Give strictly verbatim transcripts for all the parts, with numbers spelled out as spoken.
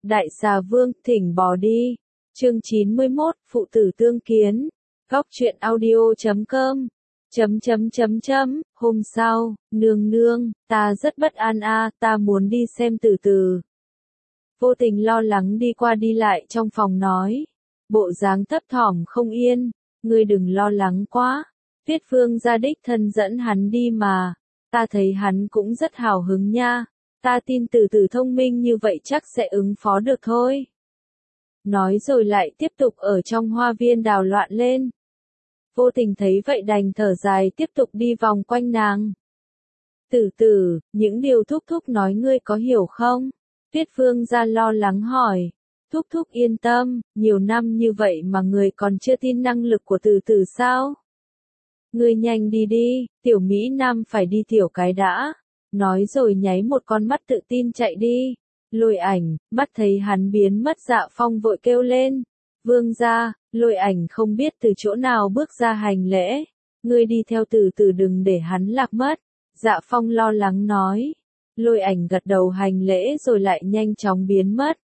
Đại xà vương, thỉnh bỏ đi. Chương chín mươi mốt, phụ tử tương kiến. Góc truyện audio chấm com. Chấm chấm chấm chấm, hôm sau, nương nương, ta rất bất an a, ta muốn đi xem từ từ. Vô tình lo lắng đi qua đi lại trong phòng nói. Bộ dáng thấp thỏm không yên, ngươi đừng lo lắng quá. Tuyết Vương gia đích thân dẫn hắn đi mà, ta thấy hắn cũng rất hào hứng nha, ta tin từ từ thông minh như vậy chắc sẽ ứng phó được thôi. Nói rồi lại tiếp tục ở trong hoa viên đào loạn lên. Vô tình thấy vậy đành thở dài tiếp tục đi vòng quanh nàng. Tử tử, những điều thúc thúc nói ngươi có hiểu không? Tuyết Vương gia lo lắng hỏi. Thúc thúc yên tâm, nhiều năm như vậy mà người còn chưa tin năng lực của tử tử sao? Ngươi nhanh đi đi, tiểu Mỹ Nam phải đi tiểu cái đã. Nói rồi nháy một con mắt tự tin chạy đi. Lôi ảnh, mắt thấy hắn biến mất Dạ Phong vội kêu lên. Vương gia, Lôi ảnh không biết từ chỗ nào bước ra hành lễ. Ngươi đi theo từ từ đừng để hắn lạc mất. Dạ Phong lo lắng nói. Lôi ảnh gật đầu hành lễ rồi lại nhanh chóng biến mất.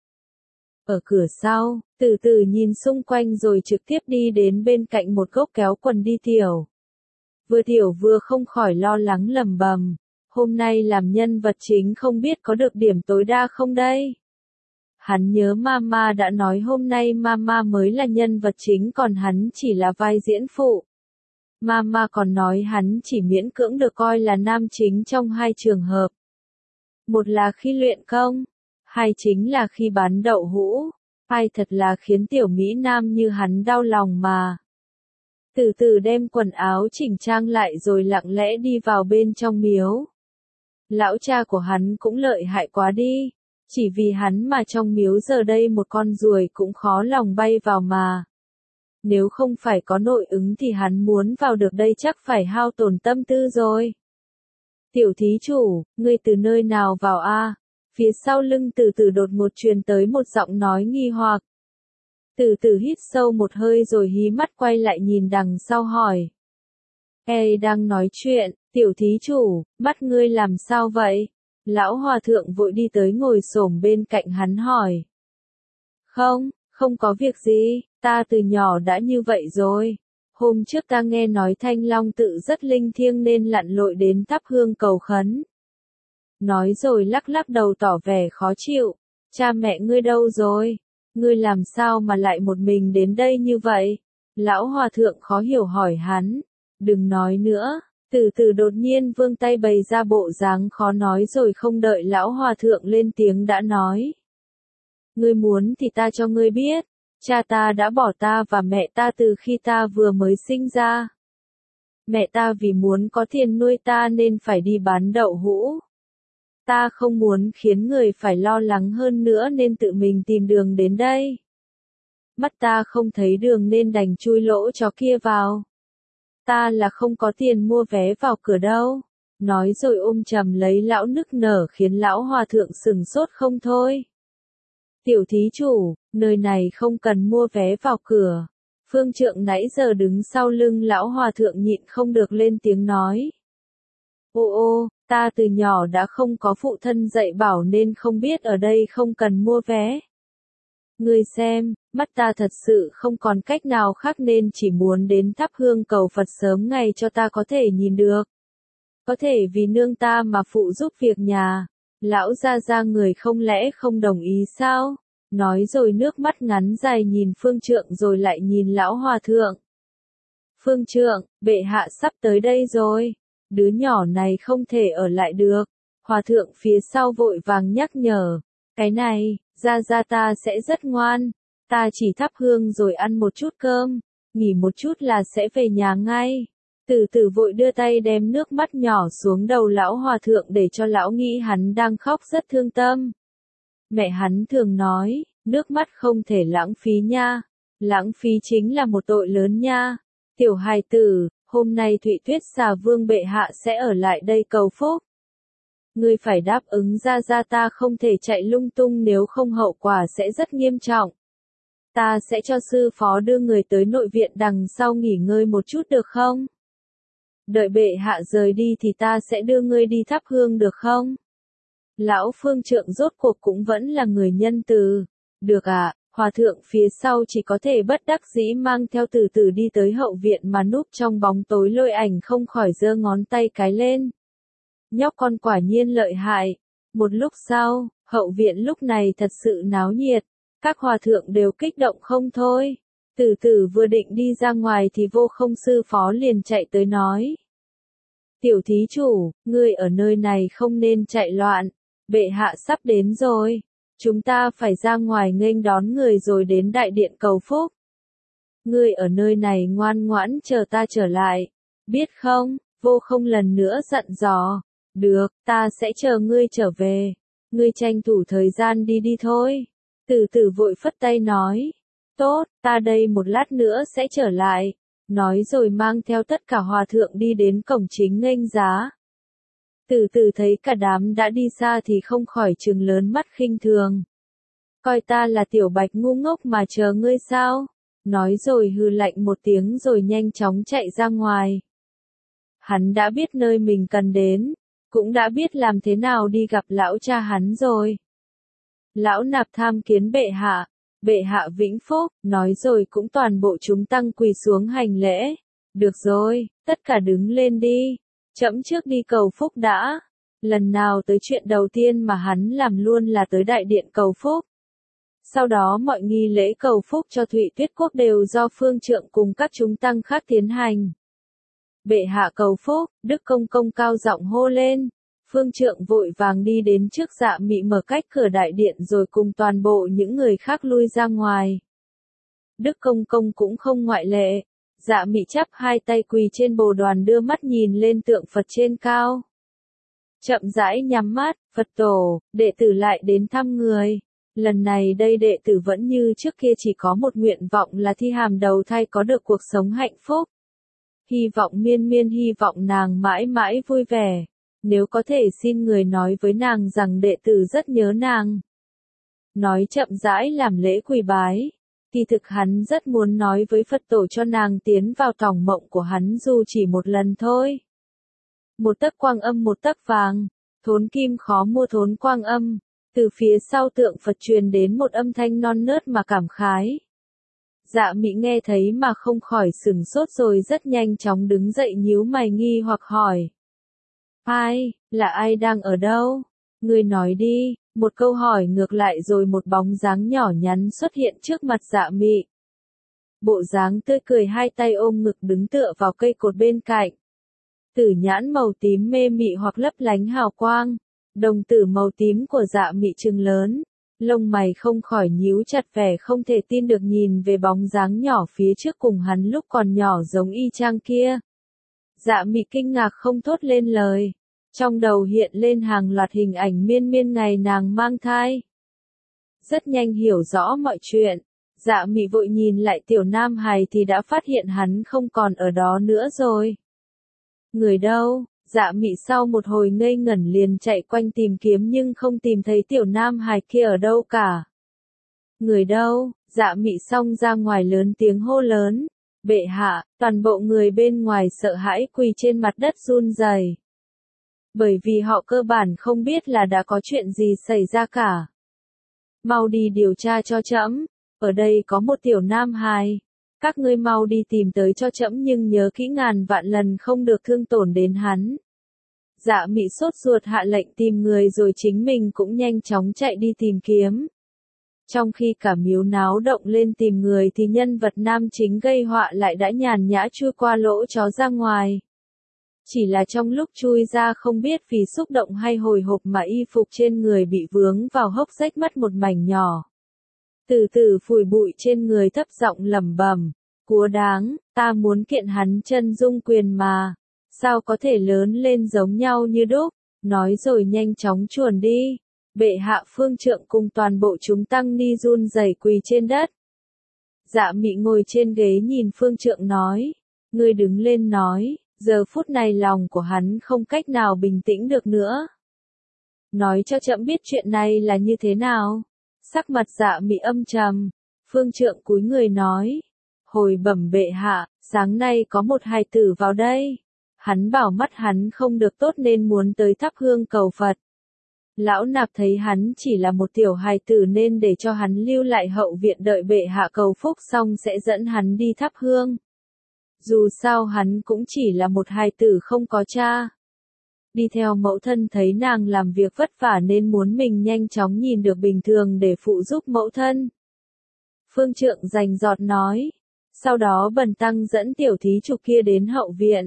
Ở cửa sau, từ từ nhìn xung quanh rồi trực tiếp đi đến bên cạnh một gốc kéo quần đi tiểu. Vừa tiểu vừa không khỏi lo lắng lầm bầm. Hôm nay làm nhân vật chính không biết có được điểm tối đa không đây? Hắn nhớ Mama đã nói hôm nay Mama mới là nhân vật chính còn hắn chỉ là vai diễn phụ. Mama còn nói hắn chỉ miễn cưỡng được coi là nam chính trong hai trường hợp. Một là khi luyện công, hai chính là khi bán đậu hũ. Ai thật là khiến tiểu Mỹ Nam như hắn đau lòng mà. Từ từ đem quần áo chỉnh trang lại rồi lặng lẽ đi vào bên trong miếu. Lão cha của hắn cũng lợi hại quá đi. Chỉ vì hắn mà trong miếu giờ đây một con ruồi cũng khó lòng bay vào mà. Nếu không phải có nội ứng thì hắn muốn vào được đây chắc phải hao tổn tâm tư rồi. Tiểu thí chủ, ngươi từ nơi nào vào a? Phía sau lưng từ từ đột ngột truyền tới một giọng nói nghi hoặc. Từ từ hít sâu một hơi rồi hí mắt quay lại nhìn đằng sau hỏi. Ê đang nói chuyện, tiểu thí chủ, mắt ngươi làm sao vậy? Lão hòa thượng vội đi tới ngồi xổm bên cạnh hắn hỏi. Không, không có việc gì, ta từ nhỏ đã như vậy rồi. Hôm trước ta nghe nói Thanh Long tự rất linh thiêng nên lặn lội đến thắp hương cầu khấn. Nói rồi lắc lắc đầu tỏ vẻ khó chịu. Cha mẹ ngươi đâu rồi? Ngươi làm sao mà lại một mình đến đây như vậy? Lão hòa thượng khó hiểu hỏi hắn. Đừng nói nữa. Từ từ đột nhiên vươn tay bày ra bộ dáng khó nói rồi không đợi lão hòa thượng lên tiếng đã nói. Ngươi muốn thì ta cho ngươi biết. Cha ta đã bỏ ta và mẹ ta từ khi ta vừa mới sinh ra. Mẹ ta vì muốn có tiền nuôi ta nên phải đi bán đậu hũ. Ta không muốn khiến người phải lo lắng hơn nữa nên tự mình tìm đường đến đây. Mắt ta không thấy đường nên đành chui lỗ chó kia vào. Ta là không có tiền mua vé vào cửa đâu. Nói rồi ôm chầm lấy lão nức nở khiến lão hòa thượng sừng sốt không thôi. Tiểu thí chủ, nơi này không cần mua vé vào cửa. Phương trượng nãy giờ đứng sau lưng lão hòa thượng nhịn không được lên tiếng nói. Ô ô, ta từ nhỏ đã không có phụ thân dạy bảo nên không biết ở đây không cần mua vé. Ngươi xem, mắt ta thật sự không còn cách nào khác nên chỉ muốn đến thắp hương cầu Phật sớm ngày cho ta có thể nhìn được. Có thể vì nương ta mà phụ giúp việc nhà. Lão gia gia người không lẽ không đồng ý sao? Nói rồi nước mắt ngắn dài nhìn phương trượng rồi lại nhìn lão hòa thượng. Phương trượng, bệ hạ sắp tới đây rồi. Đứa nhỏ này không thể ở lại được. Hòa thượng phía sau vội vàng nhắc nhở. Cái này, gia gia ta sẽ rất ngoan. Ta chỉ thắp hương rồi ăn một chút cơm. Nghỉ một chút là sẽ về nhà ngay. Từ từ vội đưa tay đem nước mắt nhỏ xuống đầu lão hòa thượng để cho lão nghĩ hắn đang khóc rất thương tâm. Mẹ hắn thường nói, nước mắt không thể lãng phí nha. Lãng phí chính là một tội lớn nha. Tiểu hài tử, hôm nay Thụy Tuyết Xà Vương bệ hạ sẽ ở lại đây cầu phúc. Ngươi phải đáp ứng ra ra ta không thể chạy lung tung nếu không hậu quả sẽ rất nghiêm trọng. Ta sẽ cho sư phó đưa người tới nội viện đằng sau nghỉ ngơi một chút được không? Đợi bệ hạ rời đi thì ta sẽ đưa ngươi đi thắp hương được không? Lão phương trượng rốt cuộc cũng vẫn là người nhân từ. Được à, hòa thượng phía sau chỉ có thể bất đắc dĩ mang theo từ từ đi tới hậu viện mà núp trong bóng tối. Lôi Ảnh không khỏi giơ ngón tay cái lên. Nhóc con quả nhiên lợi hại. Một lúc sau, hậu viện lúc này thật sự náo nhiệt. Các hòa thượng đều kích động không thôi. Từ từ vừa định đi ra ngoài thì Vô Không sư phó liền chạy tới nói. Tiểu thí chủ, ngươi ở nơi này không nên chạy loạn. Bệ hạ sắp đến rồi. Chúng ta phải ra ngoài nghênh đón người rồi đến đại điện cầu phúc. Ngươi ở nơi này ngoan ngoãn chờ ta trở lại. Biết không? Vô Không lần nữa dặn dò. Được, ta sẽ chờ ngươi trở về. Ngươi tranh thủ thời gian đi đi thôi. Từ từ vội phất tay nói. Tốt, ta đây một lát nữa sẽ trở lại. Nói rồi mang theo tất cả hòa thượng đi đến cổng chính nghênh giá. Từ từ thấy cả đám đã đi xa thì không khỏi trừng lớn mắt khinh thường. Coi ta là tiểu bạch ngu ngốc mà chờ ngươi sao? Nói rồi hừ lạnh một tiếng rồi nhanh chóng chạy ra ngoài. Hắn đã biết nơi mình cần đến, cũng đã biết làm thế nào đi gặp lão cha hắn rồi. Lão nạp tham kiến bệ hạ, bệ hạ vĩnh phúc, nói rồi cũng toàn bộ chúng tăng quỳ xuống hành lễ. Được rồi, tất cả đứng lên đi. Trẫm trước đi cầu phúc đã. Lần nào tới chuyện đầu tiên mà hắn làm luôn là tới đại điện cầu phúc. Sau đó mọi nghi lễ cầu phúc cho Thụy Tuyết Quốc đều do phương trượng cùng các chúng tăng khác tiến hành. Bệ hạ cầu phúc, Đức Công Công cao giọng hô lên. Phương trượng vội vàng đi đến trước Dạ Mị mở cách cửa đại điện rồi cùng toàn bộ những người khác lui ra ngoài. Đức Công Công cũng không ngoại lệ. Dạ Mị chắp hai tay quỳ trên bồ đoàn đưa mắt nhìn lên tượng Phật trên cao. Chậm rãi nhắm mắt, Phật tổ, đệ tử lại đến thăm người. Lần này đây đệ tử vẫn như trước kia chỉ có một nguyện vọng là thi hàm đầu thai có được cuộc sống hạnh phúc. Hy vọng miên miên hy vọng nàng mãi mãi vui vẻ. Nếu có thể xin người nói với nàng rằng đệ tử rất nhớ nàng. Nói chậm rãi làm lễ quỳ bái. Kỳ thực hắn rất muốn nói với Phật tổ cho nàng tiến vào tòng mộng của hắn dù chỉ một lần thôi. Một tấc quang âm một tấc vàng, thốn kim khó mua thốn quang âm. Từ phía sau tượng Phật truyền đến một âm thanh non nớt mà cảm khái. Dạ Mị nghe thấy mà không khỏi sửng sốt rồi rất nhanh chóng đứng dậy nhíu mày nghi hoặc hỏi. Ai, là ai đang ở đâu? Ngươi nói đi, một câu hỏi ngược lại rồi một bóng dáng nhỏ nhắn xuất hiện trước mặt Dạ Mị. Bộ dáng tươi cười hai tay ôm ngực đứng tựa vào cây cột bên cạnh. Tử nhãn màu tím mê mị hoặc lấp lánh hào quang. Đồng tử màu tím của Dạ Mị trừng lớn. Lông mày không khỏi nhíu chặt vẻ không thể tin được nhìn về bóng dáng nhỏ phía trước cùng hắn lúc còn nhỏ giống y chang kia. Dạ Mị kinh ngạc không thốt lên lời. Trong đầu hiện lên hàng loạt hình ảnh miên miên ngày nàng mang thai. Rất nhanh hiểu rõ mọi chuyện. Dạ Mị vội nhìn lại tiểu nam hài thì đã phát hiện hắn không còn ở đó nữa rồi. Người đâu? Dạ Mị sau một hồi ngây ngẩn liền chạy quanh tìm kiếm nhưng không tìm thấy tiểu nam hài kia ở đâu cả. Người đâu? Dạ Mị xông ra ngoài lớn tiếng hô lớn. Bệ hạ, toàn bộ người bên ngoài sợ hãi quỳ trên mặt đất run rẩy. Bởi vì họ cơ bản không biết là đã có chuyện gì xảy ra cả. Mau đi điều tra cho trẫm, ở đây có một tiểu nam hài. Các ngươi mau đi tìm tới cho trẫm nhưng nhớ kỹ ngàn vạn lần không được thương tổn đến hắn. Dạ Mị sốt ruột hạ lệnh tìm người rồi chính mình cũng nhanh chóng chạy đi tìm kiếm. Trong khi cả miếu náo động lên tìm người thì nhân vật nam chính gây họa lại đã nhàn nhã chui qua lỗ chó ra ngoài. Chỉ là trong lúc chui ra không biết vì xúc động hay hồi hộp mà y phục trên người bị vướng vào hốc rách mất một mảnh nhỏ. Từ từ phủi bụi trên người thấp giọng lẩm bẩm, cúa đáng, ta muốn kiện hắn chân dung quyền mà, sao có thể lớn lên giống nhau như đúc, nói rồi nhanh chóng chuồn đi. Bệ hạ phương trượng cùng toàn bộ chúng tăng ni run rẩy quỳ trên đất. Dạ Mị ngồi trên ghế nhìn phương trượng nói, ngươi đứng lên nói, giờ phút này lòng của hắn không cách nào bình tĩnh được nữa. Nói cho trẫm biết chuyện này là như thế nào. Sắc mặt Dạ Mị âm trầm, phương trượng cúi người nói, hồi bẩm bệ hạ, sáng nay có một hài tử vào đây. Hắn bảo mắt hắn không được tốt nên muốn tới thắp hương cầu Phật. Lão nạp thấy hắn chỉ là một tiểu hài tử nên để cho hắn lưu lại hậu viện đợi bệ hạ cầu phúc xong sẽ dẫn hắn đi thắp hương. Dù sao hắn cũng chỉ là một hài tử không có cha. Đi theo mẫu thân thấy nàng làm việc vất vả nên muốn mình nhanh chóng nhìn được bình thường để phụ giúp mẫu thân. Phương Trượng rành rọt nói. Sau đó bần tăng dẫn tiểu thí chủ kia đến hậu viện.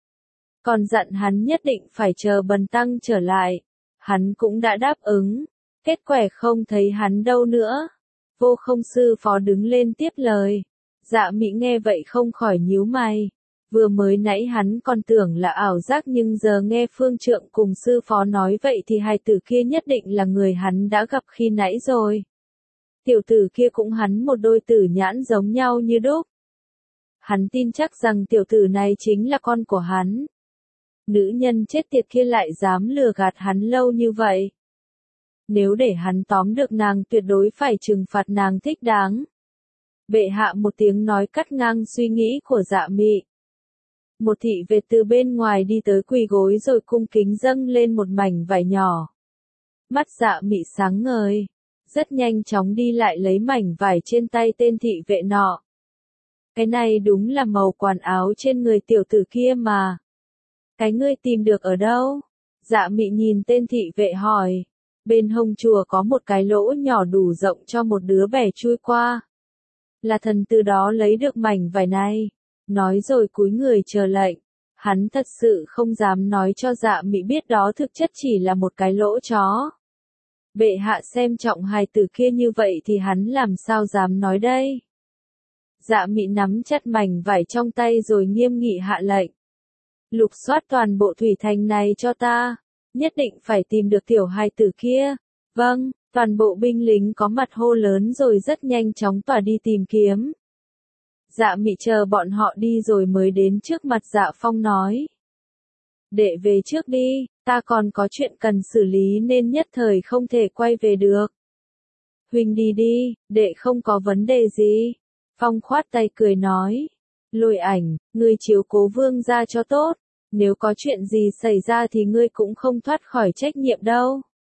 Còn dặn hắn nhất định phải chờ bần tăng trở lại. Hắn cũng đã đáp ứng. Kết quả không thấy hắn đâu nữa. Vô Không sư phó đứng lên tiếp lời. Dạ Mị nghe vậy không khỏi nhíu mày. Vừa mới nãy hắn còn tưởng là ảo giác nhưng giờ nghe Phương Trượng cùng sư phó nói vậy thì hài tử kia nhất định là người hắn đã gặp khi nãy rồi. Tiểu tử kia cũng hắn một đôi tử nhãn giống nhau như đúc. Hắn tin chắc rằng tiểu tử này chính là con của hắn. Nữ nhân chết tiệt kia lại dám lừa gạt hắn lâu như vậy. Nếu để hắn tóm được nàng tuyệt đối phải trừng phạt nàng thích đáng. Bệ hạ một tiếng nói cắt ngang suy nghĩ của Dạ Mị. Một thị vệ từ bên ngoài đi tới quỳ gối rồi cung kính dâng lên một mảnh vải nhỏ. Mắt Dạ Mị sáng ngời. Rất nhanh chóng đi lại lấy mảnh vải trên tay tên thị vệ nọ. Cái này đúng là màu quần áo trên người tiểu tử kia mà. Cái ngươi tìm được ở đâu? Dạ Mị nhìn tên thị vệ hỏi. Bên hông chùa có một cái lỗ nhỏ đủ rộng cho một đứa bé chui qua. Là thần từ đó lấy được mảnh vải này. Nói rồi cúi người chờ lệnh. Hắn thật sự không dám nói cho Dạ Mị biết đó thực chất chỉ là một cái lỗ chó. Bệ hạ xem trọng hài tử kia như vậy thì hắn làm sao dám nói đây? Dạ Mị nắm chặt mảnh vải trong tay rồi nghiêm nghị hạ lệnh. Lục soát toàn bộ thủy thành này cho ta. Nhất định phải tìm được tiểu hài tử kia. Vâng, toàn bộ binh lính có mặt hô lớn rồi rất nhanh chóng tỏa đi tìm kiếm. Dạ Mị chờ bọn họ đi rồi mới đến trước mặt Dạ Phong nói. Đệ về trước đi, ta còn có chuyện cần xử lý nên nhất thời không thể quay về được. Huynh đi đi, đệ không có vấn đề gì. Phong khoát tay cười nói. Lôi Ảnh, ngươi chiếu cố vương gia cho tốt. Nếu có chuyện gì xảy ra thì ngươi cũng không thoát khỏi trách nhiệm đâu.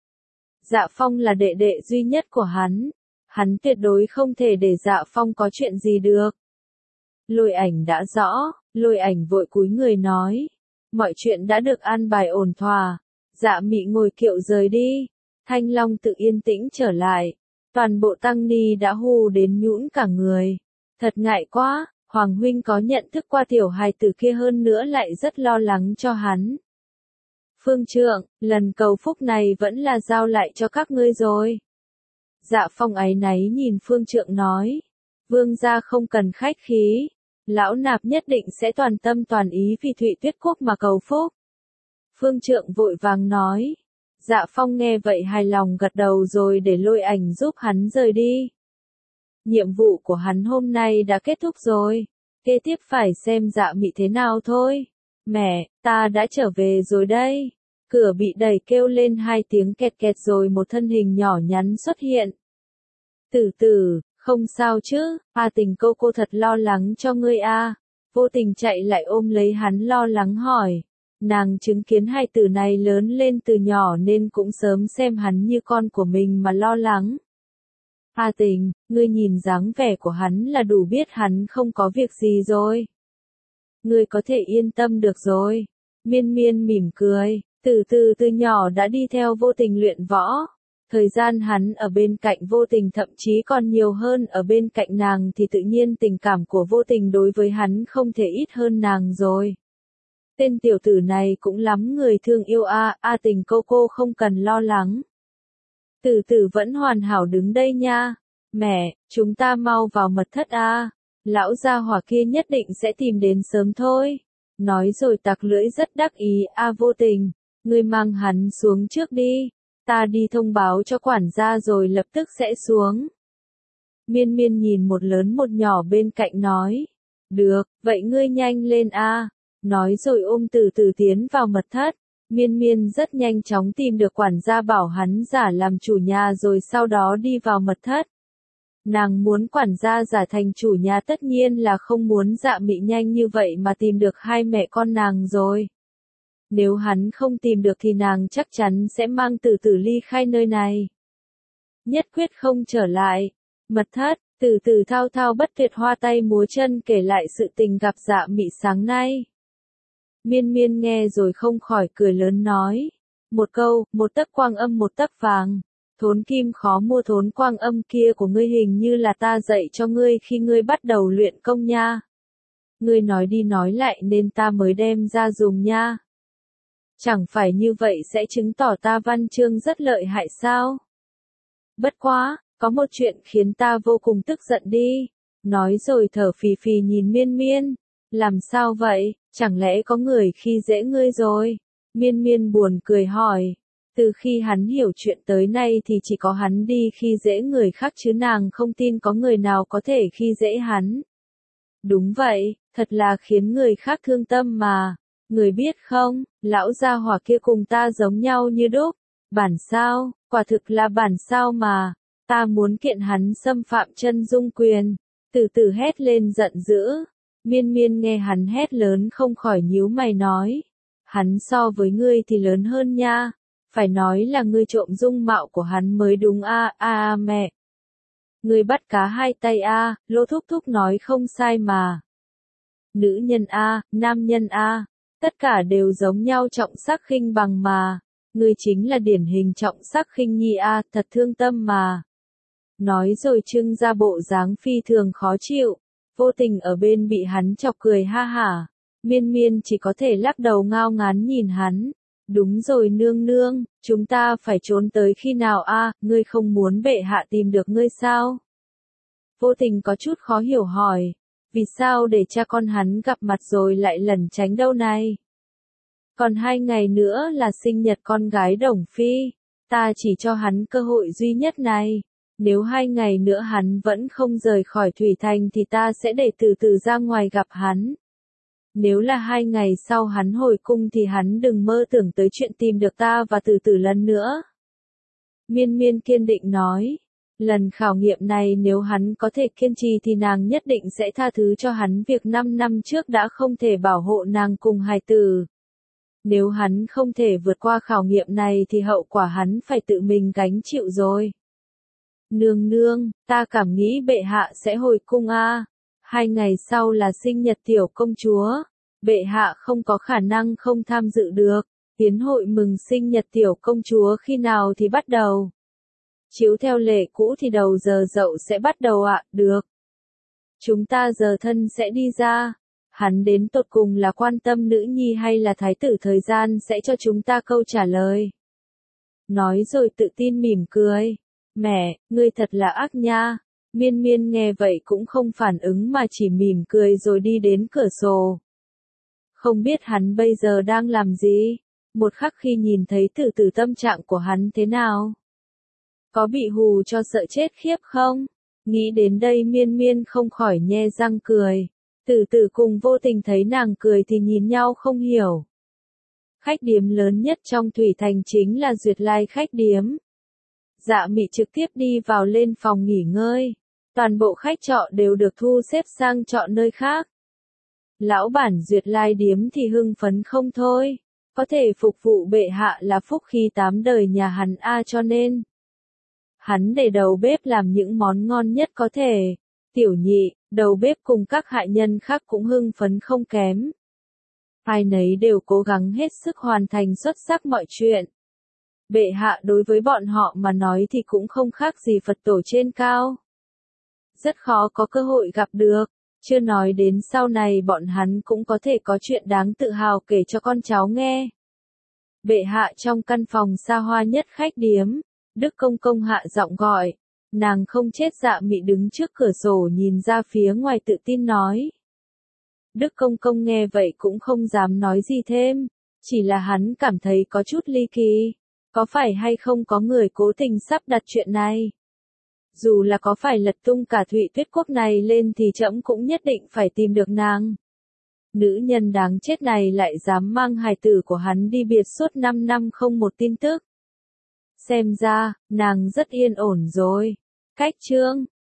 Dạ Phong là đệ đệ duy nhất của hắn. Hắn tuyệt đối không thể để Dạ Phong có chuyện gì được. Lôi Ảnh đã rõ, Lôi Ảnh vội cúi người nói. Mọi chuyện đã được an bài ổn thỏa. Dạ Mị ngồi kiệu rời đi. Thanh Long tự yên tĩnh trở lại. Toàn bộ tăng ni đã hù đến nhũn cả người. Thật ngại quá, Hoàng huynh có nhận thức qua tiểu hài tử kia hơn nữa lại rất lo lắng cho hắn. Phương Trượng, lần cầu phúc này vẫn là giao lại cho các ngươi rồi. Dạ Phong áy náy nhìn Phương Trượng nói. Vương gia không cần khách khí. Lão nạp nhất định sẽ toàn tâm toàn ý vì Thụy Tuyết Quốc mà cầu phúc. Phương Trượng vội vàng nói. Dạ Phong nghe vậy hài lòng gật đầu rồi để Lôi Ảnh giúp hắn rời đi. Nhiệm vụ của hắn hôm nay đã kết thúc rồi. Kế tiếp phải xem Dạ Mị thế nào thôi. Mẹ, ta đã trở về rồi đây. Cửa bị đẩy kêu lên hai tiếng kẹt kẹt rồi một thân hình nhỏ nhắn xuất hiện. Tử tử, không sao chứ, A Tình cô cô thật lo lắng cho ngươi a. Vô Tình chạy lại ôm lấy hắn lo lắng hỏi. Nàng chứng kiến hai tử này lớn lên từ nhỏ nên cũng sớm xem hắn như con của mình mà lo lắng. A Tình, ngươi nhìn dáng vẻ của hắn là đủ biết hắn không có việc gì rồi. Ngươi có thể yên tâm được rồi. Miên Miên mỉm cười, từ từ từ nhỏ đã đi theo Vô Tình luyện võ. Thời gian hắn ở bên cạnh Vô Tình thậm chí còn nhiều hơn ở bên cạnh nàng thì tự nhiên tình cảm của Vô Tình đối với hắn không thể ít hơn nàng rồi. Tên tiểu tử này cũng lắm người thương yêu a, A Tình cô cô không cần lo lắng. Tử tử vẫn hoàn hảo đứng đây nha. Mẹ, chúng ta mau vào mật thất a. Lão gia hỏa kia nhất định sẽ tìm đến sớm thôi. Nói rồi tặc lưỡi rất đắc ý, a Vô Tình, ngươi mang hắn xuống trước đi. Ta đi thông báo cho quản gia rồi lập tức sẽ xuống. Miên Miên nhìn một lớn một nhỏ bên cạnh nói. Được, vậy ngươi nhanh lên a. Nói rồi ôm Tử Tử tiến vào mật thất. Miên Miên rất nhanh chóng tìm được quản gia bảo hắn giả làm chủ nhà rồi sau đó đi vào mật thất. Nàng muốn quản gia giả thành chủ nhà tất nhiên là không muốn Dạ Mị nhanh như vậy mà tìm được hai mẹ con nàng rồi. Nếu hắn không tìm được thì nàng chắc chắn sẽ mang Từ Từ ly khai nơi này. Nhất quyết không trở lại. Mật thất, Từ Từ thao thao bất tuyệt hoa tay múa chân kể lại sự tình gặp Dạ Mị sáng nay. Miên Miên nghe rồi không khỏi cười lớn nói. Một câu, một tấc quang âm một tấc vàng. Thốn kim khó mua thốn quang âm kia của ngươi hình như là ta dạy cho ngươi khi ngươi bắt đầu luyện công nha. Ngươi nói đi nói lại nên ta mới đem ra dùng nha. Chẳng phải như vậy sẽ chứng tỏ ta văn chương rất lợi hại sao? Bất quá, có một chuyện khiến ta vô cùng tức giận đi. Nói rồi thở phì phì nhìn Miên Miên. Làm sao vậy, chẳng lẽ có người khi dễ ngươi rồi? Miên Miên buồn cười hỏi. Từ khi hắn hiểu chuyện tới nay thì chỉ có hắn đi khi dễ người khác chứ nàng không tin có người nào có thể khi dễ hắn. Đúng vậy, thật là khiến người khác thương tâm mà. Người biết không, lão gia hỏa kia cùng ta giống nhau như đúc. Bản sao, quả thực là bản sao mà. Ta muốn kiện hắn xâm phạm chân dung quyền. Từ từ hét lên giận dữ. Miên Miên nghe hắn hét lớn không khỏi nhíu mày nói. Hắn so với ngươi thì lớn hơn nha. Phải nói là ngươi trộm dung mạo của hắn mới đúng a a a mẹ. Ngươi bắt cá hai tay a, Lô Thúc Thúc nói không sai mà. Nữ nhân a, nam nhân a, tất cả đều giống nhau trọng sắc khinh bằng mà. Ngươi chính là điển hình trọng sắc khinh nhi a, thật thương tâm mà. Nói rồi trưng ra bộ dáng phi thường khó chịu, vô tình ở bên bị hắn chọc cười ha hả. Miên Miên chỉ có thể lắc đầu ngao ngán nhìn hắn. Đúng rồi nương nương, chúng ta phải trốn tới khi nào a? Ngươi không muốn bệ hạ tìm được ngươi sao? Vô tình có chút khó hiểu hỏi, vì sao để cha con hắn gặp mặt rồi lại lẩn tránh đâu này? Còn hai ngày nữa là sinh nhật con gái Đồng Phi, ta chỉ cho hắn cơ hội duy nhất này. Nếu hai ngày nữa hắn vẫn không rời khỏi Thủy Thành thì ta sẽ để từ từ ra ngoài gặp hắn. Nếu là hai ngày sau hắn hồi cung thì hắn đừng mơ tưởng tới chuyện tìm được ta và từ từ lần nữa. Miên Miên kiên định nói. Lần khảo nghiệm này nếu hắn có thể kiên trì thì nàng nhất định sẽ tha thứ cho hắn việc năm năm trước đã không thể bảo hộ nàng cùng hài tử. Nếu hắn không thể vượt qua khảo nghiệm này thì hậu quả hắn phải tự mình gánh chịu rồi. Nương nương, ta cảm nghĩ bệ hạ sẽ hồi cung a. Hai ngày sau là sinh nhật tiểu công chúa. Bệ hạ không có khả năng không tham dự được. Tiến hội mừng sinh nhật tiểu công chúa khi nào thì bắt đầu? Chiếu theo lệ cũ thì đầu giờ dậu sẽ bắt đầu ạ, được. Chúng ta giờ thân sẽ đi ra. Hắn đến tột cùng là quan tâm nữ nhi hay là thái tử thời gian sẽ cho chúng ta câu trả lời. Nói rồi tự tin mỉm cười. Mẹ, ngươi thật là ác nha. Miên Miên nghe vậy cũng không phản ứng mà chỉ mỉm cười rồi đi đến cửa sổ. Không biết hắn bây giờ đang làm gì? Một khắc khi nhìn thấy từ từ tâm trạng của hắn thế nào? Có bị hù cho sợ chết khiếp không? Nghĩ đến đây Miên Miên không khỏi nhe răng cười. Từ từ cùng vô tình thấy nàng cười thì nhìn nhau không hiểu. Khách điếm lớn nhất trong Thủy Thành chính là Duyệt Lai khách điếm. Dạ Mị trực tiếp đi vào lên phòng nghỉ ngơi. Toàn bộ khách trọ đều được thu xếp sang trọ nơi khác. Lão bản Duyệt Lai điếm thì hưng phấn không thôi. Có thể phục vụ bệ hạ là phúc khí tám đời nhà hắn a cho nên. Hắn để đầu bếp làm những món ngon nhất có thể. Tiểu Nhị, đầu bếp cùng các hạ nhân khác cũng hưng phấn không kém. Ai nấy đều cố gắng hết sức hoàn thành xuất sắc mọi chuyện. Bệ hạ đối với bọn họ mà nói thì cũng không khác gì Phật tổ trên cao. Rất khó có cơ hội gặp được, chưa nói đến sau này bọn hắn cũng có thể có chuyện đáng tự hào kể cho con cháu nghe. Bệ hạ trong căn phòng xa hoa nhất khách điếm, Đức Công Công hạ giọng gọi, nàng không chết Dạ Mị đứng trước cửa sổ nhìn ra phía ngoài tự tin nói. Đức Công Công nghe vậy cũng không dám nói gì thêm, chỉ là hắn cảm thấy có chút ly kỳ. Có phải hay không có người cố tình sắp đặt chuyện này? Dù là có phải lật tung cả Thụy Tuyết Quốc này lên thì trẫm cũng nhất định phải tìm được nàng. Nữ nhân đáng chết này lại dám mang hài tử của hắn đi biệt suốt năm năm không một tin tức. Xem ra, nàng rất yên ổn rồi. Cách chương